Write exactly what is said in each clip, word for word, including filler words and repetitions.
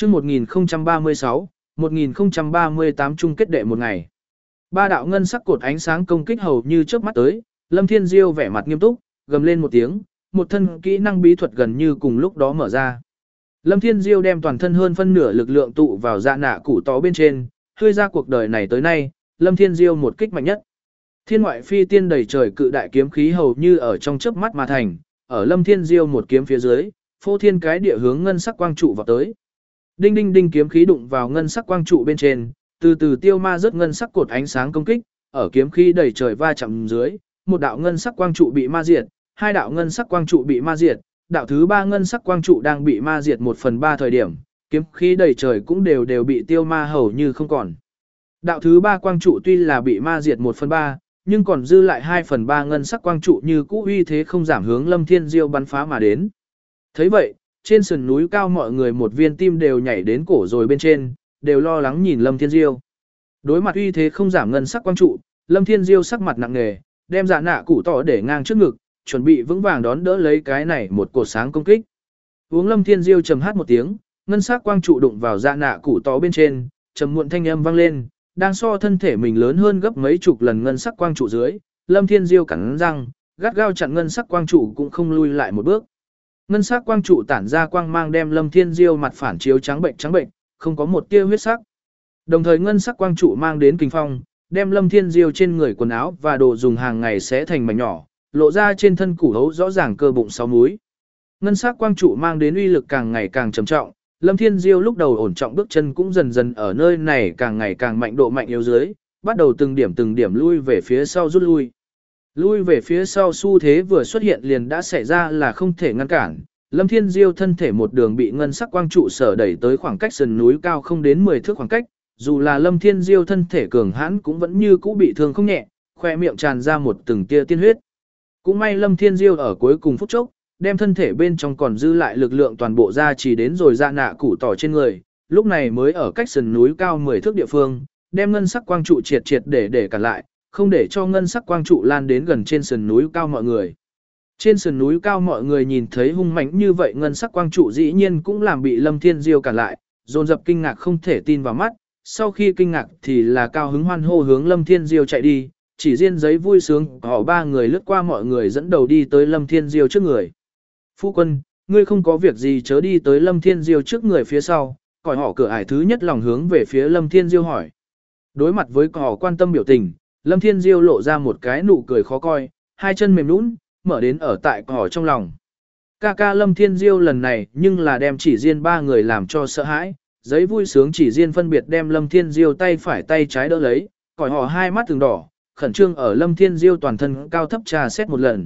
Chương một nghìn không trăm ba mươi sáu, một nghìn không trăm ba mươi tám chung kết đệ một ngày. Ba đạo ngân sắc cột ánh sáng công kích hầu như chớp mắt tới, Lâm Thiên Diêu vẻ mặt nghiêm túc, gầm lên một tiếng, một thân kỹ năng bí thuật gần như cùng lúc đó mở ra. Lâm Thiên Diêu đem toàn thân hơn phân nửa lực lượng tụ vào dạ nạ củ tó bên trên, khơi ra cuộc đời này tới nay, Lâm Thiên Diêu một kích mạnh nhất. Thiên ngoại phi tiên đầy trời cự đại kiếm khí hầu như ở trong chớp mắt mà thành, ở Lâm Thiên Diêu một kiếm phía dưới, phô thiên cái địa hướng ngân sắc quang trụ vào tới. Đinh đinh đinh kiếm khí đụng vào ngân sắc quang trụ bên trên, từ từ tiêu ma rớt ngân sắc cột ánh sáng công kích, ở kiếm khí đầy trời va chạm dưới, một đạo ngân sắc quang trụ bị ma diệt, hai đạo ngân sắc quang trụ bị ma diệt, đạo thứ ba ngân sắc quang trụ đang bị ma diệt một phần ba thời điểm, kiếm khí đầy trời cũng đều đều bị tiêu ma hầu như không còn. Đạo thứ ba quang trụ tuy là bị ma diệt một phần ba, nhưng còn dư lại hai phần ba ngân sắc quang trụ như cũ uy thế không giảm hướng Lâm Thiên Diêu bắn phá mà đến. Thấy vậy, trên sườn núi cao mọi người một viên tim đều nhảy đến cổ rồi bên trên, đều lo lắng nhìn Lâm Thiên Diêu. Đối mặt uy thế không giảm ngân sắc quang trụ, Lâm Thiên Diêu sắc mặt nặng nề, đem dạ nạ củ tỏ để ngang trước ngực, chuẩn bị vững vàng đón đỡ lấy cái này một cột sáng công kích. Uống Lâm Thiên Diêu trầm hát một tiếng, ngân sắc quang trụ đụng vào dạ nạ củ tỏ bên trên, trầm muộn thanh âm vang lên, đang so thân thể mình lớn hơn gấp mấy chục lần ngân sắc quang trụ dưới, Lâm Thiên Diêu cắn răng, gắt gao chặn ngân sắc quang trụ cũng không lui lại một bước. Ngân sắc quang trụ tản ra quang mang đem Lâm Thiên Diêu mặt phản chiếu trắng bệnh trắng bệnh, không có một tia huyết sắc. Đồng thời ngân sắc quang trụ mang đến kinh phong, đem Lâm Thiên Diêu trên người quần áo và đồ dùng hàng ngày xé thành mảnh nhỏ, lộ ra trên thân củ hấu rõ ràng cơ bụng sáu múi. Ngân sắc quang trụ mang đến uy lực càng ngày càng trầm trọng, Lâm Thiên Diêu lúc đầu ổn trọng bước chân cũng dần dần ở nơi này càng ngày càng mạnh độ mạnh yếu dưới, bắt đầu từng điểm từng điểm lui về phía sau rút lui. Lui về phía sau xu thế vừa xuất hiện liền đã xảy ra là không thể ngăn cản. Lâm Thiên Diêu thân thể một đường bị ngân sắc quang trụ sở đẩy tới khoảng cách sườn núi cao không đến mười thước khoảng cách, dù là Lâm Thiên Diêu thân thể cường hãn cũng vẫn như cũ bị thương không nhẹ, khoe miệng tràn ra một từng tia tiên huyết. Cũng may Lâm Thiên Diêu ở cuối cùng phút chốc, đem thân thể bên trong còn dư lại lực lượng toàn bộ ra chỉ đến rồi dạ nạ củ tỏ trên người, lúc này mới ở cách sườn núi cao mười thước địa phương, đem ngân sắc quang trụ triệt triệt để để cản lại, không để cho ngân sắc quang trụ lan đến gần trên sườn núi cao mọi người. Trên sườn núi cao mọi người nhìn thấy hung mãnh như vậy ngân sắc quang trụ dĩ nhiên cũng làm bị Lâm Thiên Diêu cản lại, dồn dập kinh ngạc không thể tin vào mắt, sau khi kinh ngạc thì là cao hứng hoan hô hướng Lâm Thiên Diêu chạy đi, chỉ riêng giấy vui sướng, họ ba người lướt qua mọi người dẫn đầu đi tới Lâm Thiên Diêu trước người. Phu quân, ngươi không có việc gì chớ đi tới Lâm Thiên Diêu trước người phía sau, còi họ cửa ải thứ nhất lòng hướng về phía Lâm Thiên Diêu hỏi. Đối mặt với còi quan tâm biểu tình, Lâm Thiên Diêu lộ ra một cái nụ cười khó coi, hai chân mềm nhũn, mở đến ở tại còi trong lòng. Ca ca Lâm Thiên Diêu lần này nhưng là đem chỉ riêng ba người làm cho sợ hãi, giấy vui sướng chỉ riêng phân biệt đem Lâm Thiên Diêu tay phải tay trái đỡ lấy, còi họ hai mắt từng đỏ, khẩn trương ở Lâm Thiên Diêu toàn thân cao thấp trà xét một lần.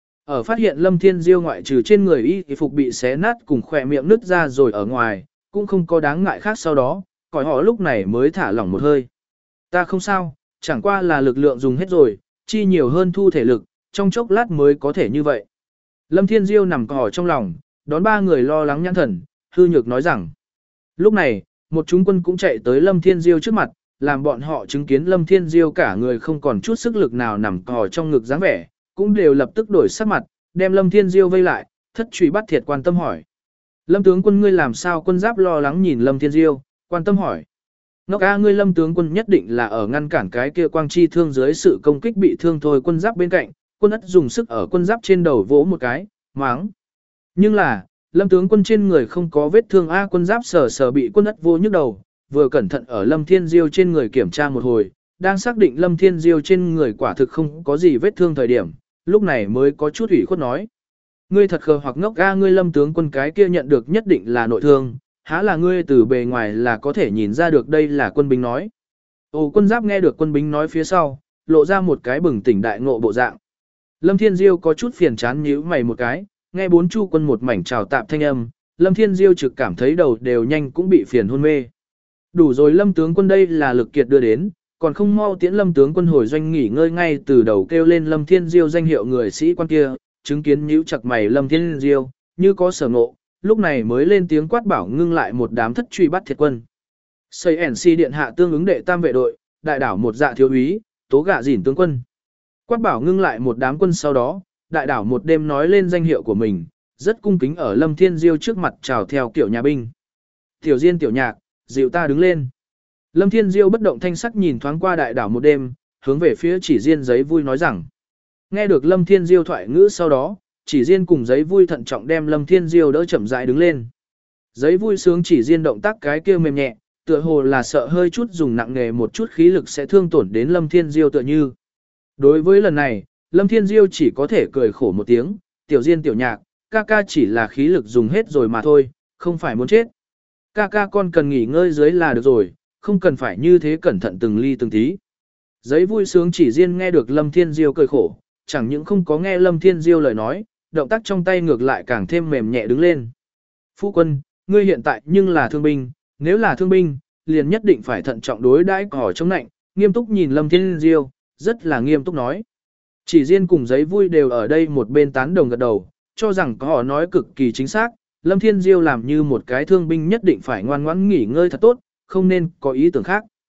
Ở phát hiện Lâm Thiên Diêu ngoại trừ trên người y phục bị xé nát cùng khỏe miệng nứt ra rồi ở ngoài, cũng không có đáng ngại khác sau đó, còi họ lúc này mới thả lỏng một hơi. Ta không sao, chẳng qua là lực lượng dùng hết rồi, chi nhiều hơn thu thể lực, trong chốc lát mới có thể như vậy. Lâm Thiên Diêu nằm cò trong lòng, đón ba người lo lắng nhãn thần, hư nhược nói rằng. Lúc này, một chúng quân cũng chạy tới Lâm Thiên Diêu trước mặt, làm bọn họ chứng kiến Lâm Thiên Diêu cả người không còn chút sức lực nào nằm cò trong ngực dáng vẻ, cũng đều lập tức đổi sắc mặt, đem Lâm Thiên Diêu vây lại, thất truy bắt thiệt quan tâm hỏi. Lâm tướng quân ngươi làm sao? Quân giáp lo lắng nhìn Lâm Thiên Diêu, quan tâm hỏi. Ngốc a ngươi Lâm tướng quân nhất định là ở ngăn cản cái kia quang chi thương dưới sự công kích bị thương thôi. Quân giáp bên cạnh, quân ất dùng sức ở quân giáp trên đầu vỗ một cái, máng. Nhưng là, Lâm tướng quân trên người không có vết thương a. Quân giáp sờ sờ bị quân ất vô nhức đầu, vừa cẩn thận ở Lâm Thiên Diêu trên người kiểm tra một hồi, đang xác định Lâm Thiên Diêu trên người quả thực không có gì vết thương thời điểm, lúc này mới có chút ủy khuất nói. Ngươi thật khờ hoặc ngốc a ngươi Lâm tướng quân cái kia nhận được nhất định là nội thương, há là ngươi từ bề ngoài là có thể nhìn ra được đây là quân binh nói. Ồ quân giáp nghe được quân binh nói phía sau, lộ ra một cái bừng tỉnh đại ngộ bộ dạng. Lâm Thiên Diêu có chút phiền chán nhíu mày một cái, nghe bốn chu quân một mảnh trào tạp thanh âm, Lâm Thiên Diêu trực cảm thấy đầu đều nhanh cũng bị phiền hôn mê. Đủ rồi Lâm tướng quân đây là lực kiệt đưa đến, còn không mau tiễn Lâm tướng quân hồi doanh nghỉ ngơi ngay từ đầu kêu lên Lâm Thiên Diêu danh hiệu người sĩ quan kia, chứng kiến nhíu chặt mày Lâm Thiên Diêu, như có sở ngộ, lúc này mới lên tiếng quát bảo ngưng lại một đám thất truy bắt thiệt quân. xê en xê điện hạ tương ứng đệ tam vệ đội, đại đảo một dạ thiếu úy, tố gạ dỉn tướng quân. Quát bảo ngưng lại một đám quân sau đó, đại đảo một đêm nói lên danh hiệu của mình, rất cung kính ở Lâm Thiên Diêu trước mặt chào theo kiểu nhà binh. Tiểu Diên tiểu nhạc, dịu ta đứng lên. Lâm Thiên Diêu bất động thanh sắc nhìn thoáng qua đại đảo một đêm, hướng về phía Chỉ Diên giấy vui nói rằng. Nghe được Lâm Thiên Diêu thoại ngữ sau đó, Chỉ Diên cùng giấy vui thận trọng đem Lâm Thiên Diêu đỡ chậm rãi đứng lên. Giấy vui sướng Chỉ Diên động tác cái kia mềm nhẹ, tựa hồ là sợ hơi chút dùng nặng nghề một chút khí lực sẽ thương tổn đến Lâm Thiên Diêu tựa như. Đối với lần này, Lâm Thiên Diêu chỉ có thể cười khổ một tiếng, tiểu Diên tiểu nhạc, ca ca chỉ là khí lực dùng hết rồi mà thôi, không phải muốn chết. Ca ca con cần nghỉ ngơi dưới là được rồi, không cần phải như thế cẩn thận từng ly từng tí. Giấy vui sướng Chỉ Diên nghe được Lâm Thiên Diêu cười khổ, chẳng những không có nghe Lâm Thiên Diêu lời nói, động tác trong tay ngược lại càng thêm mềm nhẹ đứng lên. Phu quân, ngươi hiện tại nhưng là thương binh, nếu là thương binh, liền nhất định phải thận trọng đối đãi cỏ chống nạnh, nghiêm túc nhìn Lâm Thiên Diêu, rất là nghiêm túc nói. Chỉ Diên cùng giấy vui đều ở đây một bên tán đồng gật đầu, cho rằng có họ nói cực kỳ chính xác, Lâm Thiên Diêu làm như một cái thương binh nhất định phải ngoan ngoãn nghỉ ngơi thật tốt, không nên có ý tưởng khác.